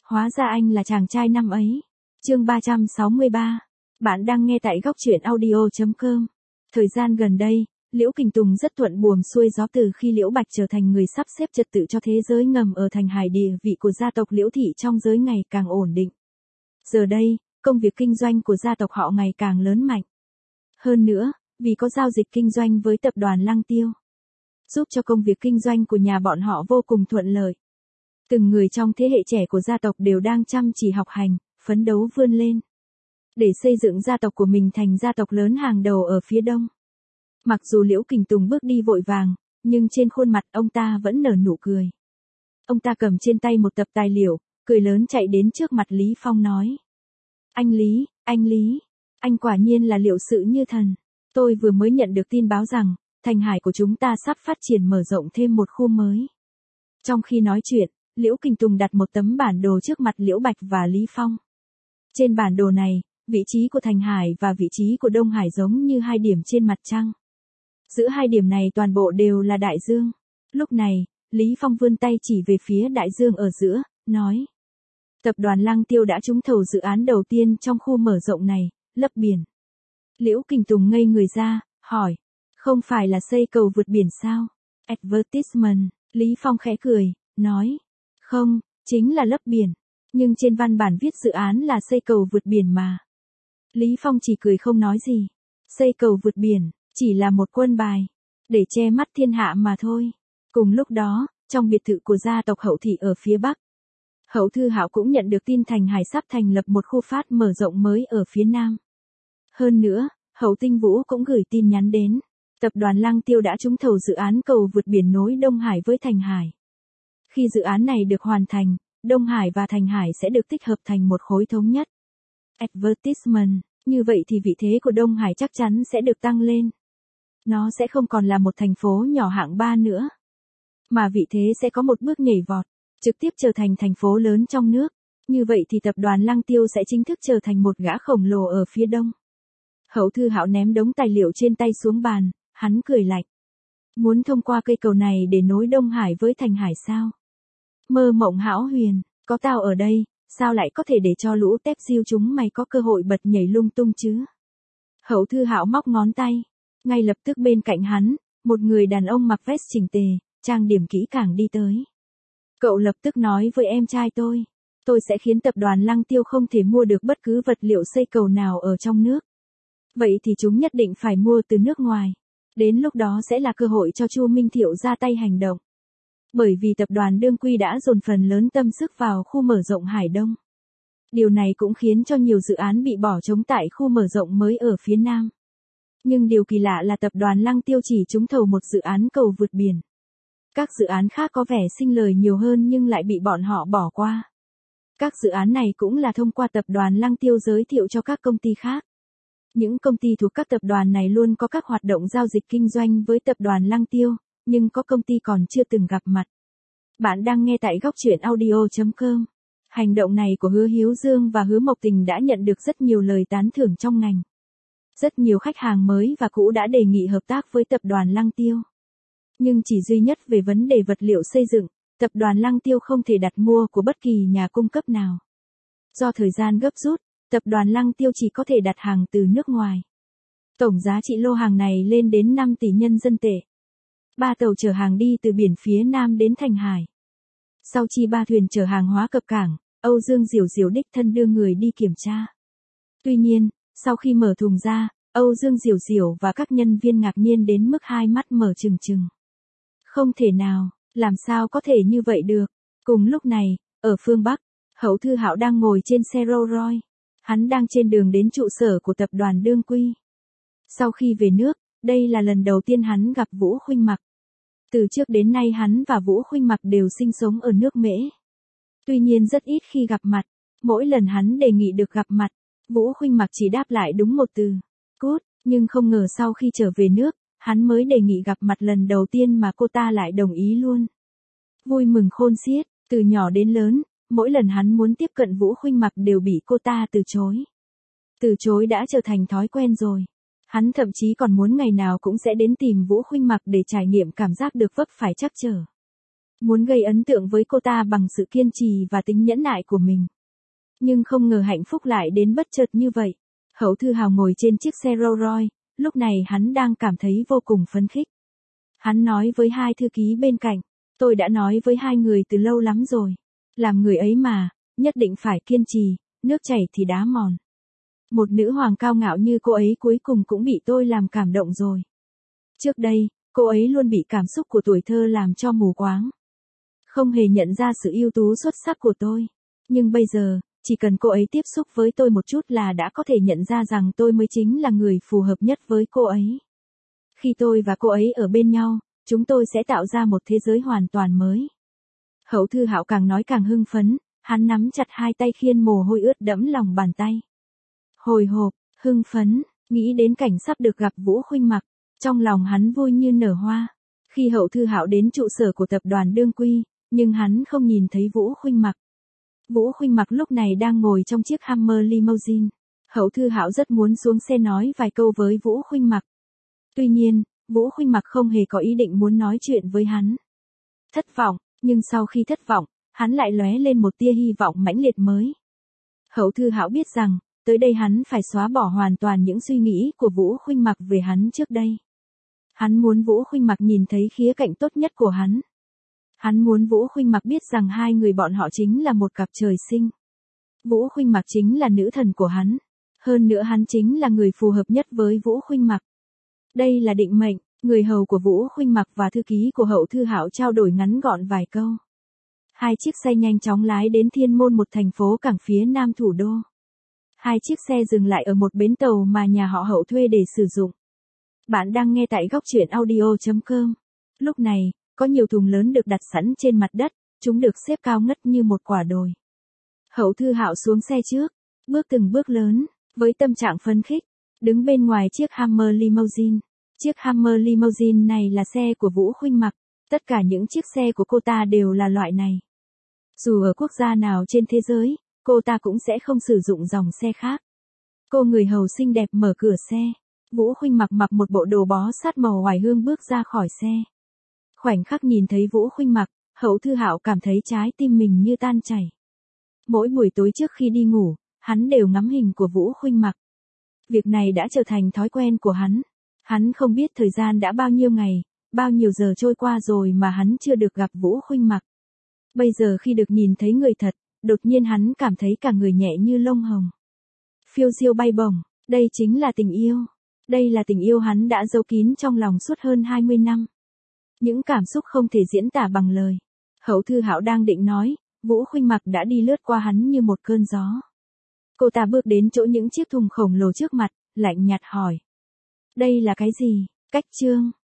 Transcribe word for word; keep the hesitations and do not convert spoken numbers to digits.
Hóa ra anh là chàng trai năm ấy. Chương ba trăm sáu mươi ba. Bạn đang nghe tại góc truyện audio chấm com. Thời gian gần đây, Liễu Kình Tùng rất thuận buồm xuôi gió từ khi Liễu Bạch trở thành người sắp xếp trật tự cho thế giới ngầm ở Thành Hải, địa vị của gia tộc Liễu thị trong giới ngày càng ổn định. Giờ đây, công việc kinh doanh của gia tộc họ ngày càng lớn mạnh. Hơn nữa, vì có giao dịch kinh doanh với tập đoàn Lăng Tiêu, giúp cho công việc kinh doanh của nhà bọn họ vô cùng thuận lợi. Từng người trong thế hệ trẻ của gia tộc đều đang chăm chỉ học hành, phấn đấu vươn lên, để xây dựng gia tộc của mình thành gia tộc lớn hàng đầu ở phía đông. Mặc dù Liễu Kình Tùng bước đi vội vàng, nhưng trên khuôn mặt ông ta vẫn nở nụ cười. Ông ta cầm trên tay một tập tài liệu, cười lớn chạy đến trước mặt Lý Phong nói. Anh Lý, anh Lý, anh quả nhiên là liệu sự như thần. Tôi vừa mới nhận được tin báo rằng, Thành Hải của chúng ta sắp phát triển mở rộng thêm một khu mới. Trong khi nói chuyện, Liễu Kình Tùng đặt một tấm bản đồ trước mặt Liễu Bạch và Lý Phong. Trên bản đồ này, vị trí của Thành Hải và vị trí của Đông Hải giống như hai điểm trên mặt trăng. Giữa hai điểm này toàn bộ đều là đại dương. Lúc này, Lý Phong vươn tay chỉ về phía đại dương ở giữa, nói. Tập đoàn Lăng Tiêu đã trúng thầu dự án đầu tiên trong khu mở rộng này, lấp biển. Liễu Kình Tùng ngây người ra, hỏi. Không phải là xây cầu vượt biển sao? Advertisement, Lý Phong khẽ cười, nói. Không, chính là lấp biển. Nhưng trên văn bản viết dự án là xây cầu vượt biển mà. Lý Phong chỉ cười không nói gì. Xây cầu vượt biển, chỉ là một quân bài, để che mắt thiên hạ mà thôi. Cùng lúc đó, trong biệt thự của gia tộc Hậu Thị ở phía Bắc, Hậu Thư Hạo cũng nhận được tin Thành Hải sắp thành lập một khu phát mở rộng mới ở phía Nam. Hơn nữa, Hậu Tinh Vũ cũng gửi tin nhắn đến. Tập đoàn Lăng Tiêu đã trúng thầu dự án cầu vượt biển nối Đông Hải với Thành Hải. Khi dự án này được hoàn thành, Đông Hải và Thành Hải sẽ được tích hợp thành một khối thống nhất. Advertisement, như vậy thì vị thế của Đông Hải chắc chắn sẽ được tăng lên. Nó sẽ không còn là một thành phố nhỏ hạng ba nữa, mà vị thế sẽ có một bước nhảy vọt, trực tiếp trở thành thành phố lớn trong nước. Như vậy thì tập đoàn Lăng Tiêu sẽ chính thức trở thành một gã khổng lồ ở phía đông. Hậu Thư Hạo ném đống tài liệu trên tay xuống bàn, hắn cười lạnh. Muốn thông qua cây cầu này để nối Đông Hải với Thành Hải sao? Mơ mộng hão huyền, có tao ở đây, sao lại có thể để cho lũ tép diêu chúng mày có cơ hội bật nhảy lung tung chứ? Hậu Thư Hạo móc ngón tay, ngay lập tức bên cạnh hắn, một người đàn ông mặc vest chỉnh tề, trang điểm kỹ càng đi tới. Cậu lập tức nói với em trai tôi, tôi sẽ khiến tập đoàn Lăng Tiêu không thể mua được bất cứ vật liệu xây cầu nào ở trong nước. Vậy thì chúng nhất định phải mua từ nước ngoài. Đến lúc đó sẽ là cơ hội cho Chu Minh Thiệu ra tay hành động. Bởi vì tập đoàn Đương Quy đã dồn phần lớn tâm sức vào khu mở rộng Hải Đông. Điều này cũng khiến cho nhiều dự án bị bỏ trống tại khu mở rộng mới ở phía Nam. Nhưng điều kỳ lạ là tập đoàn Lăng Tiêu chỉ trúng thầu một dự án cầu vượt biển. Các dự án khác có vẻ sinh lời nhiều hơn nhưng lại bị bọn họ bỏ qua. Các dự án này cũng là thông qua tập đoàn Lăng Tiêu giới thiệu cho các công ty khác. Những công ty thuộc các tập đoàn này luôn có các hoạt động giao dịch kinh doanh với tập đoàn Lăng Tiêu, nhưng có công ty còn chưa từng gặp mặt. Bạn đang nghe tại góc truyện audio chấm com. Hành động này của Hứa Hiếu Dương và Hứa Mộc Tình đã nhận được rất nhiều lời tán thưởng trong ngành. Rất nhiều khách hàng mới và cũ đã đề nghị hợp tác với tập đoàn Lăng Tiêu. Nhưng chỉ duy nhất về vấn đề vật liệu xây dựng, tập đoàn Lăng Tiêu không thể đặt mua của bất kỳ nhà cung cấp nào. Do thời gian gấp rút, tập đoàn Lăng Tiêu chỉ có thể đặt hàng từ nước ngoài. Tổng giá trị lô hàng này lên đến năm tỷ nhân dân tệ. Ba tàu chở hàng đi từ biển phía Nam đến Thành Hải. Sau chi ba thuyền chở hàng hóa cập cảng, Âu Dương Diểu Diểu đích thân đưa người đi kiểm tra. Tuy nhiên, sau khi mở thùng ra, Âu Dương Diểu Diểu và các nhân viên ngạc nhiên đến mức hai mắt mở trừng trừng. Không thể nào, làm sao có thể như vậy được? Cùng lúc này, ở phương Bắc, Hậu Thư Hạo đang ngồi trên xe Rolls Royce. Hắn đang trên đường đến trụ sở của tập đoàn Đương Quy. Sau khi về nước, đây là lần đầu tiên hắn gặp Vũ Khuynh Mặc. Từ trước đến nay hắn và Vũ Khuynh Mặc đều sinh sống ở nước Mễ. Tuy nhiên rất ít khi gặp mặt. Mỗi lần hắn đề nghị được gặp mặt, Vũ Khuynh Mặc chỉ đáp lại đúng một từ, cút, nhưng không ngờ sau khi trở về nước, hắn mới đề nghị gặp mặt lần đầu tiên mà cô ta lại đồng ý luôn. Vui mừng khôn xiết, từ nhỏ đến lớn, mỗi lần hắn muốn tiếp cận Vũ Khuynh Mặc đều bị cô ta từ chối. Từ chối đã trở thành thói quen rồi. Hắn thậm chí còn muốn ngày nào cũng sẽ đến tìm Vũ Khuynh Mặc để trải nghiệm cảm giác được vấp phải trắc trở. muốn gây ấn tượng với cô ta bằng sự kiên trì và tính nhẫn nại của mình. Nhưng không ngờ hạnh phúc lại đến bất chợt như vậy. Hậu Thư Hào ngồi trên chiếc xe Rolls Royce, lúc này hắn đang cảm thấy vô cùng phấn khích. Hắn nói với hai thư ký bên cạnh, tôi đã nói với hai người từ lâu lắm rồi. Làm người ấy mà, nhất định phải kiên trì, nước chảy thì đá mòn. Một nữ hoàng cao ngạo như cô ấy cuối cùng cũng bị tôi làm cảm động rồi. Trước đây, cô ấy luôn bị cảm xúc của tuổi thơ làm cho mù quáng. Không hề nhận ra sự ưu tú xuất sắc của tôi. Nhưng bây giờ, chỉ cần cô ấy tiếp xúc với tôi một chút là đã có thể nhận ra rằng tôi mới chính là người phù hợp nhất với cô ấy. Khi tôi và cô ấy ở bên nhau, chúng tôi sẽ tạo ra một thế giới hoàn toàn mới. Hậu Thư Hạo càng nói càng hưng phấn, hắn nắm chặt hai tay khiên mồ hôi ướt đẫm lòng bàn tay. Hồi hộp, hưng phấn, nghĩ đến cảnh sắp được gặp Vũ Khuynh Mặc, trong lòng hắn vui như nở hoa. Khi Hậu Thư Hạo đến trụ sở của tập đoàn Đương Quy, nhưng hắn không nhìn thấy Vũ Khuynh Mặc. Vũ Khuynh Mặc lúc này đang ngồi trong chiếc Hammer limousine. Hậu Thư Hạo rất muốn xuống xe nói vài câu với Vũ Khuynh Mặc. Tuy nhiên, Vũ Khuynh Mặc không hề có ý định muốn nói chuyện với hắn. Thất vọng, nhưng sau khi thất vọng, hắn lại lóe lên một tia hy vọng mãnh liệt mới. Hậu Thư Hạo biết rằng, tới đây hắn phải xóa bỏ hoàn toàn những suy nghĩ của Vũ Khuynh Mặc về hắn trước đây. Hắn muốn Vũ Khuynh Mặc nhìn thấy khía cạnh tốt nhất của hắn. Hắn muốn Vũ Khuynh Mặc biết rằng hai người bọn họ chính là một cặp trời sinh. Vũ Khuynh Mặc chính là nữ thần của hắn. Hơn nữa hắn chính là người phù hợp nhất với Vũ Khuynh Mặc. Đây là định mệnh. Người hầu của Vũ Khuynh Mặc và thư ký của Hậu Thư Hạo trao đổi ngắn gọn vài câu. Hai chiếc xe nhanh chóng lái đến Thiên Môn, một thành phố cảng phía nam thủ đô. Hai chiếc xe dừng lại ở một bến tàu mà nhà họ Hậu thuê để sử dụng. Bạn đang nghe tại góc truyện audio chấm com. Lúc này, có nhiều thùng lớn được đặt sẵn trên mặt đất, chúng được xếp cao ngất như một quả đồi. Hậu Thư Hạo xuống xe trước, bước từng bước lớn, với tâm trạng phấn khích, đứng bên ngoài chiếc Hammer limousine. Chiếc Hammer limousine này là xe của Vũ Khuynh Mặc, tất cả những chiếc xe của cô ta đều là loại này. Dù ở quốc gia nào trên thế giới, cô ta cũng sẽ không sử dụng dòng xe khác. Cô người hầu xinh đẹp mở cửa xe. Vũ Khuynh Mặc mặc một bộ đồ bó sát màu oải hương bước ra khỏi xe. Khoảnh khắc nhìn thấy Vũ Khuynh Mặc, Hậu Thư Hạo cảm thấy trái tim mình như tan chảy. Mỗi buổi tối trước khi đi ngủ, hắn đều ngắm hình của Vũ Khuynh Mặc. Việc này đã trở thành thói quen của hắn. Hắn không biết thời gian đã bao nhiêu ngày, bao nhiêu giờ trôi qua rồi mà hắn chưa được gặp Vũ Khuynh Mặc. Bây giờ khi được nhìn thấy người thật, đột nhiên hắn cảm thấy cả người nhẹ như lông hồng. Phiêu diêu bay bổng, đây chính là tình yêu. Đây là tình yêu hắn đã giấu kín trong lòng suốt hơn hai mươi năm. Những cảm xúc không thể diễn tả bằng lời. Hậu Thư Hạo đang định nói, Vũ Khuynh Mặc đã đi lướt qua hắn như một cơn gió. Cô ta bước đến chỗ những chiếc thùng khổng lồ trước mặt, lạnh nhạt hỏi. Đây là cái gì? Cách chương.